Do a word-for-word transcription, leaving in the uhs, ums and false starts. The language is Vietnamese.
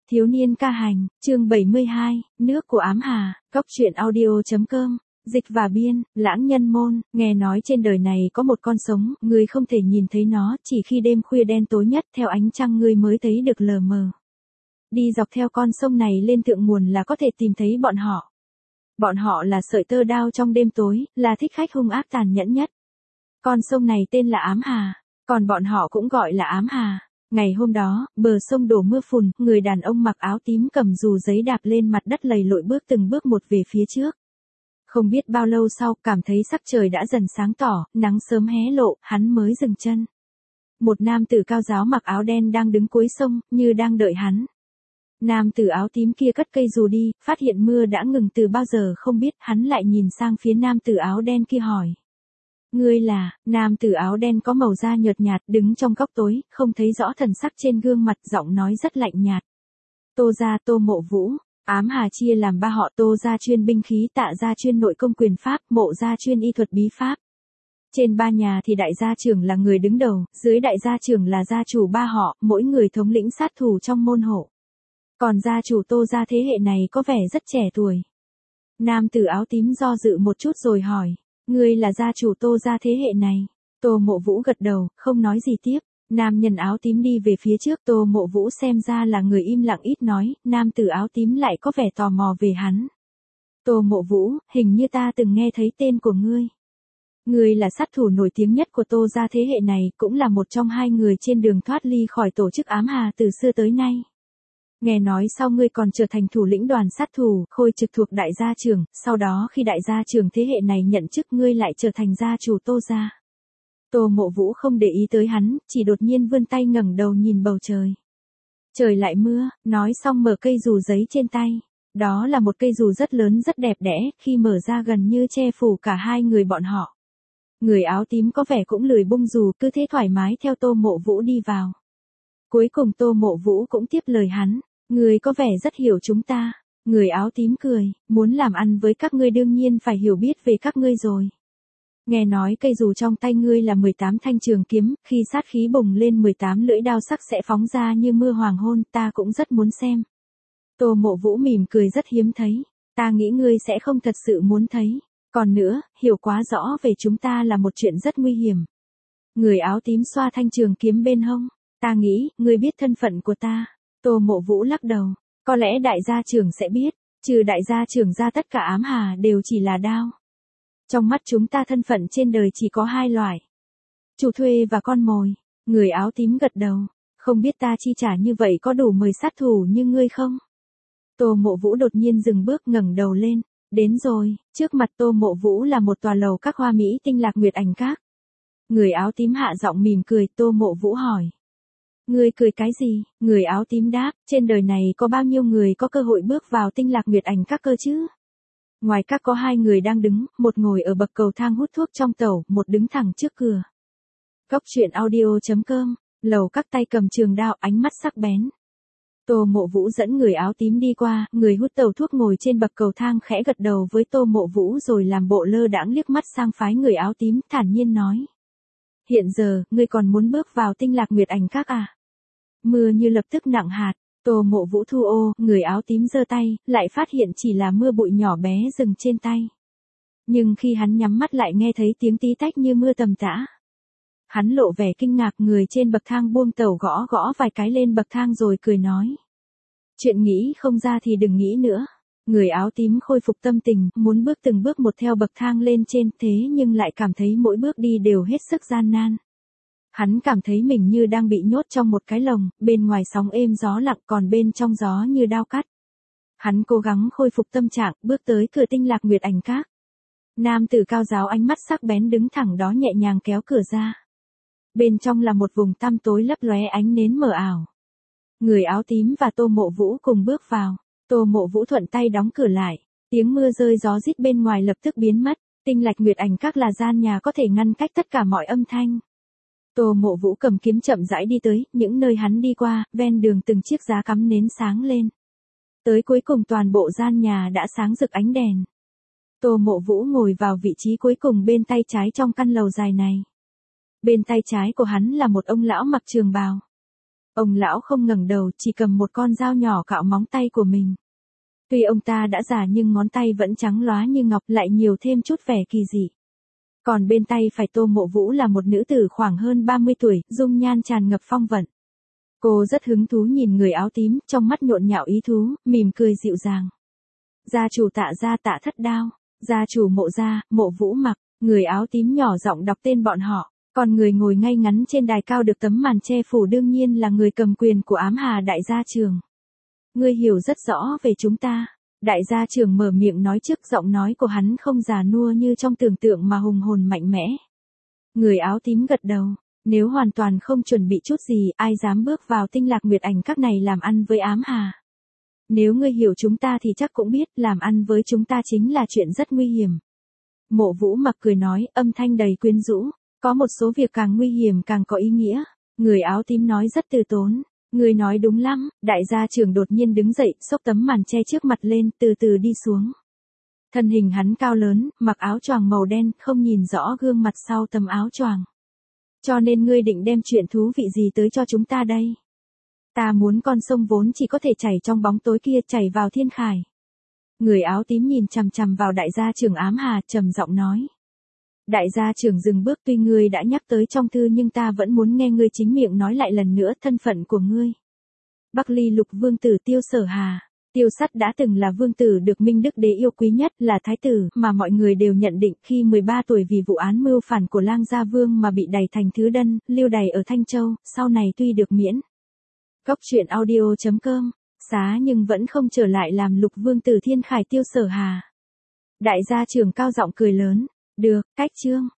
Thiếu niên ca hành, chương bảy mươi hai, nước của ám hà, góc truyện audio.com, dịch và biên, lãng nhân môn, nghe nói trên đời này có một con sống, ngươi không thể nhìn thấy nó, chỉ khi đêm khuya đen tối nhất theo ánh trăng ngươi mới thấy được lờ mờ. Đi dọc theo con sông này lên thượng nguồn là có thể tìm thấy bọn họ. Bọn họ là sợi tơ đao trong đêm tối, là thích khách hung ác tàn nhẫn nhất. Con sông này tên là ám hà, còn bọn họ cũng gọi là ám hà. Ngày hôm đó, bờ sông đổ mưa phùn, người đàn ông mặc áo tím cầm dù giấy đạp lên mặt đất lầy lội bước từng bước một về phía trước. Không biết bao lâu sau, cảm thấy sắc trời đã dần sáng tỏ, nắng sớm hé lộ, hắn mới dừng chân. Một nam tử cao ráo mặc áo đen đang đứng cuối sông, như đang đợi hắn. Nam tử áo tím kia cất cây dù đi, phát hiện mưa đã ngừng từ bao giờ không biết, hắn lại nhìn sang phía nam tử áo đen kia hỏi. Ngươi là, nam tử áo đen có màu da nhợt nhạt, đứng trong góc tối, không thấy rõ thần sắc trên gương mặt, giọng nói rất lạnh nhạt. Tô gia Tô Mộ Vũ, ám hà chia làm ba họ, Tô gia chuyên binh khí, Tạ gia chuyên nội công quyền pháp, Mộ gia chuyên y thuật bí pháp. Trên ba nhà thì đại gia trưởng là người đứng đầu, dưới đại gia trưởng là gia chủ ba họ, mỗi người thống lĩnh sát thủ trong môn hộ. Còn gia chủ Tô gia thế hệ này có vẻ rất trẻ tuổi. Nam tử áo tím do dự một chút rồi hỏi. Ngươi là gia chủ Tô gia thế hệ này. Tô Mộ Vũ gật đầu, không nói gì tiếp. Nam nhân áo tím đi về phía trước, Tô Mộ Vũ xem ra là người im lặng ít nói, nam tử áo tím lại có vẻ tò mò về hắn. Tô Mộ Vũ, hình như ta từng nghe thấy tên của ngươi. Ngươi là sát thủ nổi tiếng nhất của Tô gia thế hệ này, cũng là một trong hai người trên đường thoát ly khỏi tổ chức ám hà từ xưa tới nay. Nghe nói sau ngươi còn trở thành thủ lĩnh đoàn sát thủ, khôi trực thuộc đại gia trưởng, sau đó khi đại gia trưởng thế hệ này nhận chức ngươi lại trở thành gia chủ Tô gia. Tô Mộ Vũ không để ý tới hắn, chỉ đột nhiên vươn tay ngẩng đầu nhìn bầu trời. Trời lại mưa, nói xong mở cây dù giấy trên tay. Đó là một cây dù rất lớn rất đẹp đẽ, khi mở ra gần như che phủ cả hai người bọn họ. Người áo tím có vẻ cũng lười bung dù, cứ thế thoải mái theo Tô Mộ Vũ đi vào. Cuối cùng Tô Mộ Vũ cũng tiếp lời hắn. Người có vẻ rất hiểu chúng ta. Người áo tím cười, muốn làm ăn với các ngươi đương nhiên phải hiểu biết về các ngươi rồi. Nghe nói cây dù trong tay ngươi là mười tám thanh trường kiếm, khi sát khí bùng lên mười tám lưỡi đao sắc sẽ phóng ra như mưa hoàng hôn, ta cũng rất muốn xem. Tô Mộ Vũ mỉm cười rất hiếm thấy, ta nghĩ ngươi sẽ không thật sự muốn thấy. Còn nữa, hiểu quá rõ về chúng ta là một chuyện rất nguy hiểm. Người áo tím xoa thanh trường kiếm bên hông, ta nghĩ, ngươi biết thân phận của ta. Tô Mộ Vũ lắc đầu, có lẽ đại gia trưởng sẽ biết, trừ đại gia trưởng ra tất cả ám hà đều chỉ là đao. Trong mắt chúng ta thân phận trên đời chỉ có hai loại. Chủ thuê và con mồi. Người áo tím gật đầu, không biết ta chi trả như vậy có đủ mời sát thủ như ngươi không? Tô Mộ Vũ đột nhiên dừng bước ngẩng đầu lên, đến rồi, trước mặt Tô Mộ Vũ là một tòa lầu các hoa mỹ tinh lạc nguyệt ảnh các. Người áo tím hạ giọng mỉm cười, Tô Mộ Vũ hỏi. Ngươi cười cái gì? Người áo tím đáp, trên đời này có bao nhiêu người có cơ hội bước vào tinh lạc nguyệt ảnh các cơ chứ? Ngoài các có hai người đang đứng, một ngồi ở bậc cầu thang hút thuốc trong tẩu, một đứng thẳng trước cửa. Góc truyện audio.com, lầu các tay cầm trường đao, ánh mắt sắc bén. Tô Mộ Vũ dẫn người áo tím đi qua, người hút tẩu thuốc ngồi trên bậc cầu thang khẽ gật đầu với Tô Mộ Vũ rồi làm bộ lơ đãng liếc mắt sang phái người áo tím, thản nhiên nói. Hiện giờ, ngươi còn muốn bước vào tinh lạc nguyệt ảnh các à? Mưa như lập tức nặng hạt, Tô Mộ Vũ thu ô, người áo tím giơ tay, lại phát hiện chỉ là mưa bụi nhỏ bé dừng trên tay. Nhưng khi hắn nhắm mắt lại nghe thấy tiếng tí tách như mưa tầm tã. Hắn lộ vẻ kinh ngạc, người trên bậc thang buông tẩu gõ gõ vài cái lên bậc thang rồi cười nói. Chuyện nghĩ không ra thì đừng nghĩ nữa. Người áo tím khôi phục tâm tình, muốn bước từng bước một theo bậc thang lên trên, thế nhưng lại cảm thấy mỗi bước đi đều hết sức gian nan. Hắn cảm thấy mình như đang bị nhốt trong một cái lồng, bên ngoài sóng êm gió lặng còn bên trong gió như đao cắt. Hắn cố gắng khôi phục tâm trạng, bước tới cửa tinh lạc nguyệt ảnh các. Nam tử cao ráo ánh mắt sắc bén đứng thẳng đó nhẹ nhàng kéo cửa ra. Bên trong là một vùng tăm tối lấp lóe ánh nến mờ ảo. Người áo tím và Tô Mộ Vũ cùng bước vào. Tô Mộ Vũ thuận tay đóng cửa lại. Tiếng mưa rơi gió rít bên ngoài lập tức biến mất. Tinh lạc nguyệt ảnh các là gian nhà có thể ngăn cách tất cả mọi âm thanh. Tô Mộ Vũ cầm kiếm chậm rãi đi tới, những nơi hắn đi qua, ven đường từng chiếc giá cắm nến sáng lên. Tới cuối cùng toàn bộ gian nhà đã sáng rực ánh đèn. Tô Mộ Vũ ngồi vào vị trí cuối cùng bên tay trái trong căn lầu dài này. Bên tay trái của hắn là một ông lão mặc trường bào. Ông lão không ngẩng đầu, chỉ cầm một con dao nhỏ cạo móng tay của mình. Tuy ông ta đã già nhưng ngón tay vẫn trắng lóa như ngọc, lại nhiều thêm chút vẻ kỳ dị. Còn bên tay phải Tô Mộ Vũ là một nữ tử khoảng hơn ba mươi tuổi, dung nhan tràn ngập phong vận. Cô rất hứng thú nhìn người áo tím, trong mắt nhộn nhạo ý thú, mỉm cười dịu dàng. Gia chủ Tạ gia Tạ Thất Đao, gia chủ Mộ gia, Mộ Vũ Mặc. Người áo tím nhỏ giọng đọc tên bọn họ, còn người ngồi ngay ngắn trên đài cao được tấm màn che phủ đương nhiên là người cầm quyền của Ám Hà đại gia trưởng. Ngươi hiểu rất rõ về chúng ta. Đại gia trưởng mở miệng nói trước, giọng nói của hắn không già nua như trong tưởng tượng mà hùng hồn mạnh mẽ. Người áo tím gật đầu, nếu hoàn toàn không chuẩn bị chút gì, ai dám bước vào Tinh Lạc Nguyệt Ảnh các này làm ăn với Ám Hà. Nếu ngươi hiểu chúng ta thì chắc cũng biết, làm ăn với chúng ta chính là chuyện rất nguy hiểm. Mộ Vũ Mặc cười nói, âm thanh đầy quyến rũ, có một số việc càng nguy hiểm càng có ý nghĩa. Người áo tím nói rất từ tốn, ngươi nói đúng lắm. Đại gia trưởng đột nhiên đứng dậy, xốc tấm màn che trước mặt lên, từ từ đi xuống. Thân hình hắn cao lớn, mặc áo choàng màu đen, không nhìn rõ gương mặt sau tấm áo choàng. Cho nên ngươi định đem chuyện thú vị gì tới cho chúng ta đây? Ta muốn con sông vốn chỉ có thể chảy trong bóng tối kia chảy vào thiên khải. Người áo tím nhìn chằm chằm vào đại gia trưởng Ám Hà, trầm giọng nói. Đại gia trưởng dừng bước, tuy ngươi đã nhắc tới trong thư nhưng ta vẫn muốn nghe ngươi chính miệng nói lại lần nữa thân phận của ngươi. Bắc Ly Lục Vương tử Tiêu Sở Hà. Tiêu Sắt đã từng là vương tử được Minh Đức Đế yêu quý nhất, là thái tử mà mọi người đều nhận định khi mười ba tuổi vì vụ án mưu phản của Lang Gia Vương mà bị đày thành thứ đân, lưu đày ở Thanh Châu, sau này tuy được miễn. Cốc truyện audio chấm com, xá nhưng vẫn không trở lại làm Lục Vương tử Thiên Khải Tiêu Sở Hà. Đại gia trưởng cao giọng cười lớn, được, cách chương.